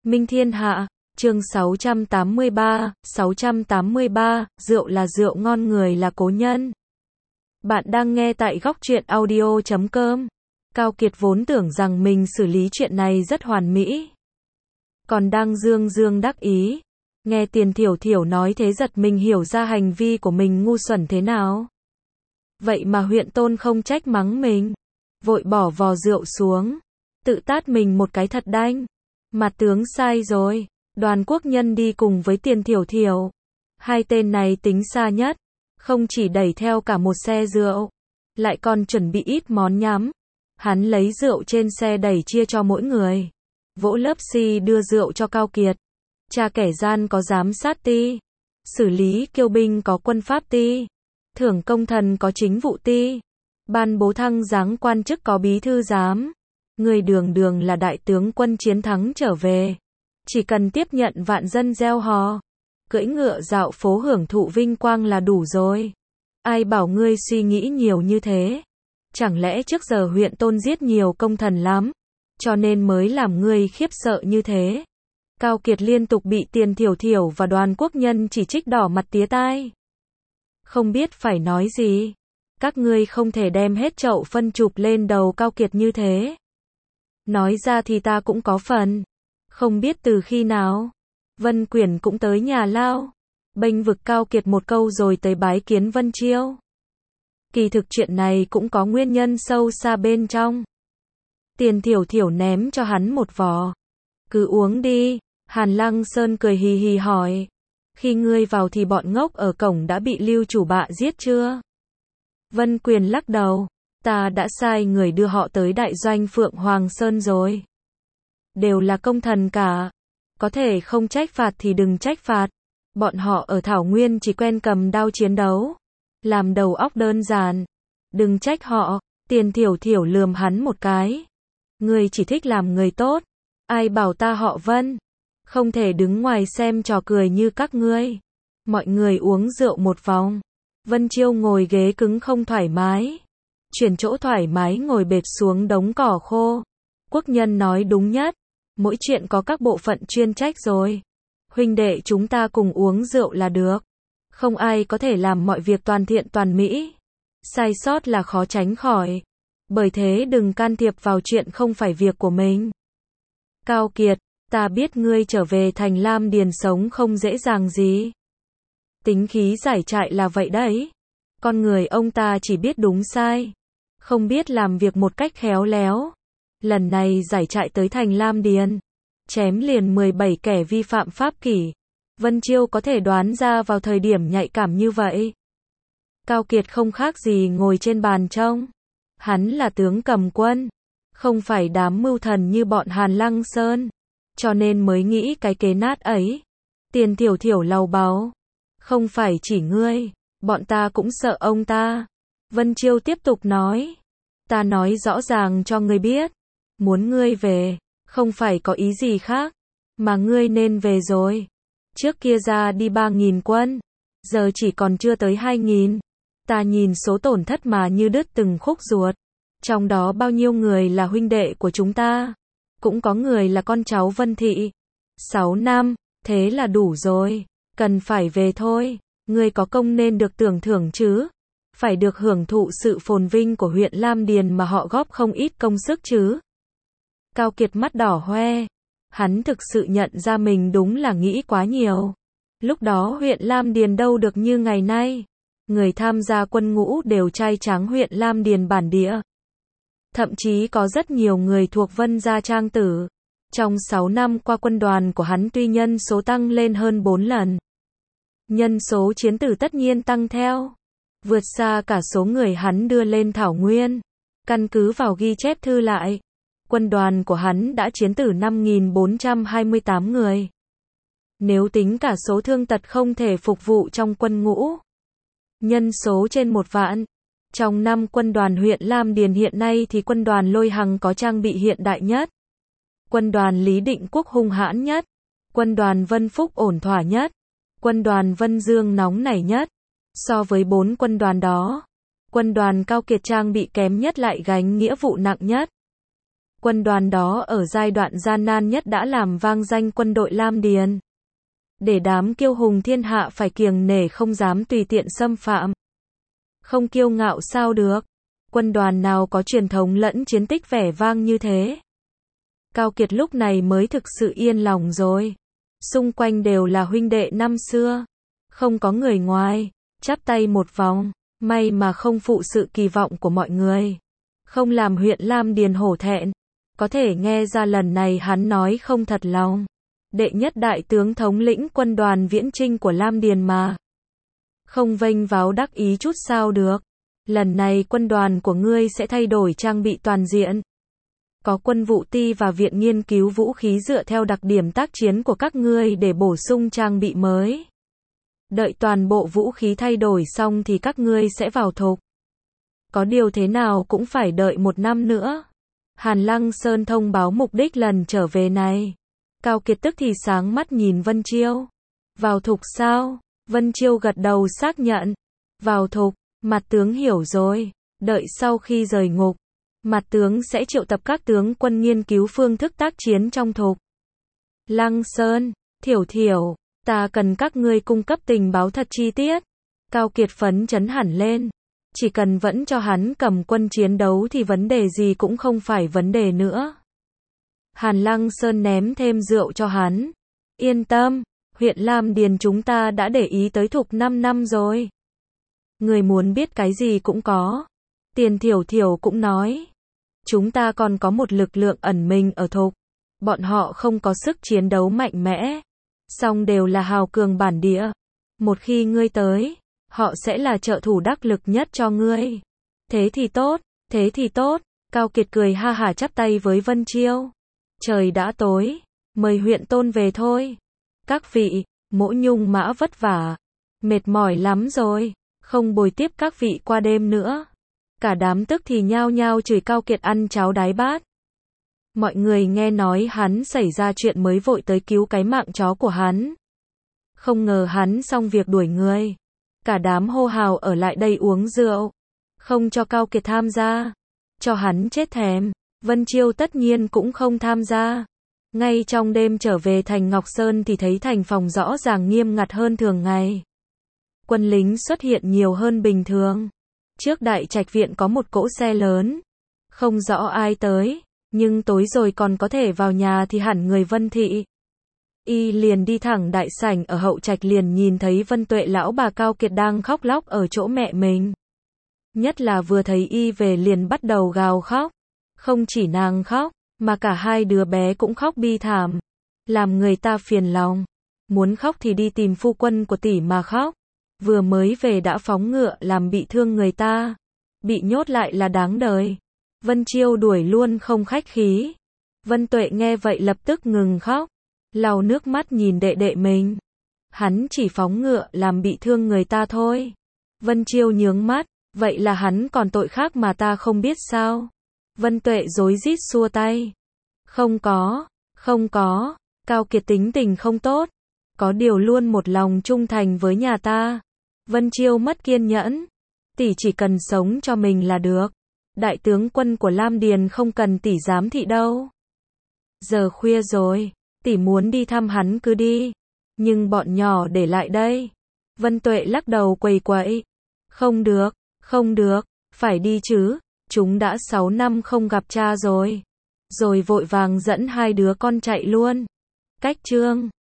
Minh Thiên Hạ, chương 683, rượu là rượu ngon người là cố nhân. Bạn đang nghe tại góc truyện audio.com. Cao Kiệt vốn tưởng rằng mình xử lý chuyện này rất hoàn mỹ. Còn đang dương dương đắc ý. Nghe Tiền Thiểu Thiểu nói thế giật mình hiểu ra hành vi của mình ngu xuẩn thế nào. Vậy mà huyện Tôn không trách mắng mình. Vội bỏ vò rượu xuống. Tự tát mình một cái thật đanh. Mặt tướng sai rồi. Đoàn Quốc Nhân đi cùng với Tiền Thiểu Thiểu. Hai tên này tính xa nhất. Không chỉ đẩy theo cả một xe rượu. Lại còn chuẩn bị ít món nhắm. Hắn lấy rượu trên xe đẩy chia cho mỗi người. Vỗ lớp xi đưa rượu cho Cao Kiệt. Tra kẻ gian có giám sát ty. Xử lý kiêu binh có quân pháp ty. Thưởng công thần có chính vụ ty. Ban bố thăng giáng quan chức có bí thư giám. Người đường đường là đại tướng quân chiến thắng trở về. Chỉ cần tiếp nhận vạn dân gieo hò. Cưỡi ngựa dạo phố hưởng thụ vinh quang là đủ rồi. Ai bảo ngươi suy nghĩ nhiều như thế? Chẳng lẽ trước giờ huyện Tôn giết nhiều công thần lắm, cho nên mới làm ngươi khiếp sợ như thế? Cao Kiệt liên tục bị Tiền Thiểu Thiểu và Đoàn Quốc Nhân chỉ trích đỏ mặt tía tai. Không biết phải nói gì. Các ngươi không thể đem hết chậu phân chụp lên đầu Cao Kiệt như thế. Nói ra thì ta cũng có phần. Không biết từ khi nào, Vân Quyển cũng tới nhà lao, bênh vực Cao Kiệt một câu rồi tới bái kiến Vân Chiêu. Kỳ thực chuyện này cũng có nguyên nhân sâu xa bên trong. Tiền Thiểu Thiểu ném cho hắn một vò. Cứ uống đi. Hàn Lăng Sơn cười hì hì hỏi. Khi ngươi vào thì bọn ngốc ở cổng đã bị Lưu chủ bạ giết chưa? Vân Quyền lắc đầu. Ta đã sai người đưa họ tới đại doanh Phượng Hoàng Sơn rồi. Đều là công thần cả. Có thể không trách phạt thì đừng trách phạt. Bọn họ ở Thảo Nguyên chỉ quen cầm đao chiến đấu. Làm đầu óc đơn giản. Đừng trách họ. Tiền Thiểu Thiểu lườm hắn một cái. Ngươi chỉ thích làm người tốt. Ai bảo ta họ Vân. Không thể đứng ngoài xem trò cười như các ngươi. Mọi người uống rượu một vòng. Vân Chiêu ngồi ghế cứng không thoải mái. Chuyển chỗ thoải mái ngồi bệt xuống đống cỏ khô. Quốc Nhân nói đúng nhất. Mỗi chuyện có các bộ phận chuyên trách rồi. Huynh đệ chúng ta cùng uống rượu là được. Không ai có thể làm mọi việc toàn thiện toàn mỹ. Sai sót là khó tránh khỏi. Bởi thế đừng can thiệp vào chuyện không phải việc của mình. Cao Kiệt, ta biết ngươi trở về thành Lam Điền sống không dễ dàng gì. Tính khí giải trại là vậy đấy. Con người ông ta chỉ biết đúng sai. Không biết làm việc một cách khéo léo. Lần này giải trại tới thành Lam Điền. Chém liền 17 kẻ vi phạm pháp kỷ. Vân Chiêu có thể đoán ra vào thời điểm nhạy cảm như vậy. Cao Kiệt không khác gì ngồi trên bàn trông. Hắn là tướng cầm quân. Không phải đám mưu thần như bọn Hàn Lăng Sơn. Cho nên mới nghĩ cái kế nát ấy. Tiền Thiểu Thiểu lầu báu. Không phải chỉ ngươi. Bọn ta cũng sợ ông ta. Vân Chiêu tiếp tục nói. Ta nói rõ ràng cho ngươi biết. Muốn ngươi về. Không phải có ý gì khác. Mà ngươi nên về rồi. Trước kia ra đi 3.000 quân. Giờ chỉ còn chưa tới 2.000. Ta nhìn số tổn thất mà như đứt từng khúc ruột. Trong đó bao nhiêu người là huynh đệ của chúng ta. Cũng có người là con cháu Vân Thị. 6 năm. Thế là đủ rồi. Cần phải về thôi. Ngươi có công nên được tưởng thưởng chứ. Phải được hưởng thụ sự phồn vinh của huyện Lam Điền mà họ góp không ít công sức chứ. Cao Kiệt mắt đỏ hoe. Hắn thực sự nhận ra mình đúng là nghĩ quá nhiều. Lúc đó huyện Lam Điền đâu được như ngày nay. Người tham gia quân ngũ đều trai tráng huyện Lam Điền bản địa. Thậm chí có rất nhiều người thuộc Vân gia trang tử. Trong 6 năm qua quân đoàn của hắn tuy nhân số tăng lên hơn 4 lần. Nhân số chiến tử tất nhiên tăng theo. Vượt xa cả số người hắn đưa lên Thảo Nguyên. Căn cứ vào ghi chép thư lại. Quân đoàn của hắn đã chiến tử 5.428 người. Nếu tính cả số thương tật không thể phục vụ trong quân ngũ. Nhân số trên 1 vạn. Trong 5 quân đoàn huyện Lam Điền hiện nay thì quân đoàn Lôi Hằng có trang bị hiện đại nhất. Quân đoàn Lý Định Quốc hung hãn nhất. Quân đoàn Vân Phúc ổn thỏa nhất. Quân đoàn Vân Dương nóng nảy nhất. So với 4 quân đoàn đó, quân đoàn Cao Kiệt trang bị kém nhất lại gánh nghĩa vụ nặng nhất. Quân đoàn đó ở giai đoạn gian nan nhất đã làm vang danh quân đội Lam Điền. Để đám kiêu hùng thiên hạ phải kiêng nể không dám tùy tiện xâm phạm. Không kiêu ngạo sao được. Quân đoàn nào có truyền thống lẫn chiến tích vẻ vang như thế. Cao Kiệt lúc này mới thực sự yên lòng rồi. Xung quanh đều là huynh đệ năm xưa. Không có người ngoài. Chắp tay một vòng. May mà không phụ sự kỳ vọng của mọi người. Không làm huyện Lam Điền hổ thẹn. Có thể nghe ra lần này hắn nói không thật lòng. Đệ nhất đại tướng thống lĩnh quân đoàn viễn chinh của Lam Điền mà. Không vênh váo đắc ý chút sao được. Lần này quân đoàn của ngươi sẽ thay đổi trang bị toàn diện. Có quân vụ ti và viện nghiên cứu vũ khí dựa theo đặc điểm tác chiến của các ngươi để bổ sung trang bị mới. Đợi toàn bộ vũ khí thay đổi xong thì các ngươi sẽ vào thục. Có điều thế nào cũng phải đợi 1 năm nữa. Hàn Lăng Sơn thông báo mục đích lần trở về này. Cao Kiệt tức thì sáng mắt nhìn Vân Chiêu. Vào thục sao? Vân Chiêu gật đầu xác nhận. Vào thục, mặt tướng hiểu rồi. Đợi sau khi rời ngục, mặt tướng sẽ triệu tập các tướng quân nghiên cứu phương thức tác chiến trong thục. Lăng Sơn, Thiểu Thiểu, ta cần các ngươi cung cấp tình báo thật chi tiết. Cao Kiệt phấn chấn hẳn lên. Chỉ cần vẫn cho hắn cầm quân chiến đấu thì vấn đề gì cũng không phải vấn đề nữa. Hàn Lăng Sơn ném thêm rượu cho hắn. Yên tâm, huyện Lam Điền chúng ta đã để ý tới thục 5 năm rồi. Người muốn biết cái gì cũng có. Tiền Thiểu Thiểu cũng nói. Chúng ta còn có một lực lượng ẩn mình ở thục. Bọn họ không có sức chiến đấu mạnh mẽ. Song đều là hào cường bản địa. Một khi ngươi tới, họ sẽ là trợ thủ đắc lực nhất cho ngươi. Thế thì tốt, thế thì tốt. Cao Kiệt cười ha hả chắp tay với Vân Chiêu. Trời đã tối, mời huyện tôn về thôi. Các vị, Mỗ Nhung Mã vất vả, mệt mỏi lắm rồi, không bồi tiếp các vị qua đêm nữa. Cả đám tức thì nhao nhao chửi Cao Kiệt ăn cháo đái bát. Mọi người nghe nói hắn xảy ra chuyện mới vội tới cứu cái mạng chó của hắn. Không ngờ hắn xong việc đuổi người. Cả đám hô hào ở lại đây uống rượu. Không cho Cao Kiệt tham gia. Cho hắn chết thèm. Vân Chiêu tất nhiên cũng không tham gia. Ngay trong đêm trở về thành Ngọc Sơn thì thấy thành phòng rõ ràng nghiêm ngặt hơn thường ngày. Quân lính xuất hiện nhiều hơn bình thường. Trước đại trạch viện có một cỗ xe lớn. Không rõ ai tới, nhưng tối rồi còn có thể vào nhà thì hẳn người Vân thị. Y liền đi thẳng đại sảnh ở hậu trạch liền nhìn thấy Vân Tuệ lão bà Cao Kiệt đang khóc lóc ở chỗ mẹ mình. Nhất là vừa thấy Y về liền bắt đầu gào khóc. Không chỉ nàng khóc, mà cả hai đứa bé cũng khóc bi thảm. Làm người ta phiền lòng. Muốn khóc thì đi tìm phu quân của tỷ mà khóc. Vừa mới về đã phóng ngựa làm bị thương người ta. Bị nhốt lại là đáng đời. Vân Chiêu đuổi luôn không khách khí. Vân Tuệ nghe vậy lập tức ngừng khóc. Lau nước mắt nhìn đệ đệ mình. Hắn chỉ phóng ngựa làm bị thương người ta thôi. Vân Chiêu nhướng mắt. Vậy là hắn còn tội khác mà ta không biết sao? Vân Tuệ rối rít xua tay. Không có. Cao Kiệt tính tình không tốt. Có điều luôn một lòng trung thành với nhà ta. Vân Chiêu mất kiên nhẫn. Tỷ chỉ cần sống cho mình là được. Đại tướng quân của Lam Điền không cần tỷ giám thị đâu. Giờ khuya rồi. Tỷ muốn đi thăm hắn cứ đi. Nhưng bọn nhỏ để lại đây. Vân Tuệ lắc đầu quầy quậy. Không được. Phải đi chứ. Chúng đã 6 năm không gặp cha rồi. Rồi vội vàng dẫn hai đứa con chạy luôn. Cách chương